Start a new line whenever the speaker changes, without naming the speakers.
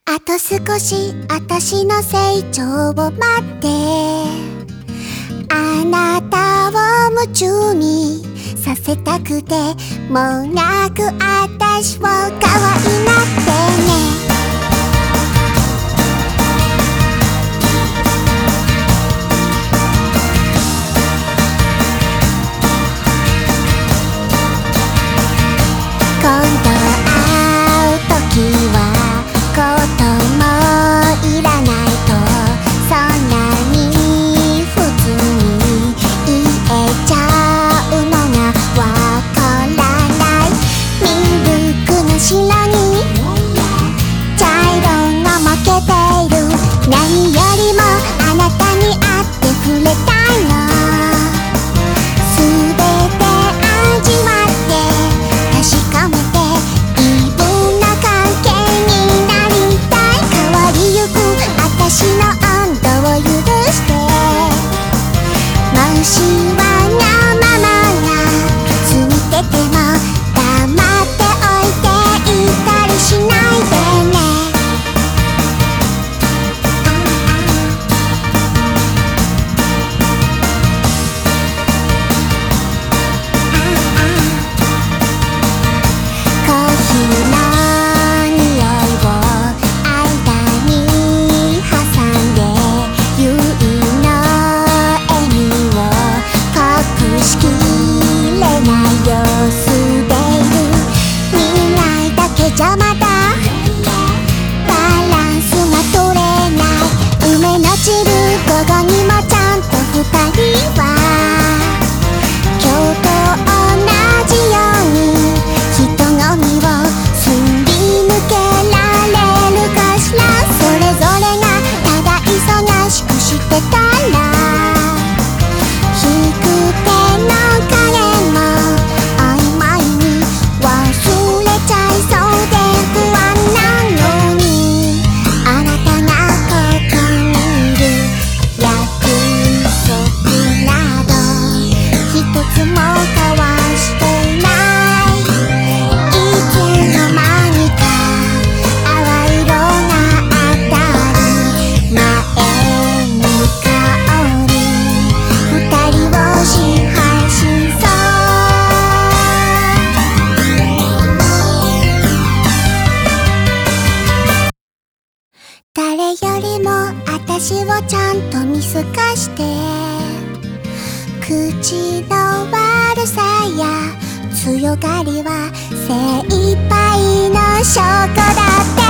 あと少し私の成長を待って、あなたを夢中にさせたくて、もうなく私を可愛がってね。今度会う時はコートもいらないと、そんなに普通に言えちゃうのがわからない。ミルクの白に茶色が負けている。何よりもあなたに会って触れたいの。すべて味わって確かめて、イブな関係になりたい。変わりゆく私の温度を許して、もしわがままがついてても黙っておいていたりしないでね。コーヒーの匂いを間に挟んで、結の笑みを隠しきれない様子でいる。苦いだけじゃまだバランスが取れない。梅の散る午後にもちゃんと二人は今日と同じように人混みをすり抜けられるかしら。それぞれがただ忙しくしてたら、引く手の影も曖昧に忘れちゃいそうで不安なのに、あなたがここにいる約束など一つも交わしていない。いつの間にか淡い色が当たり、前に香り二人を支配しそう。誰よりも私をちゃんと見透かして、口の悪さや強がりは精一杯の証拠だって。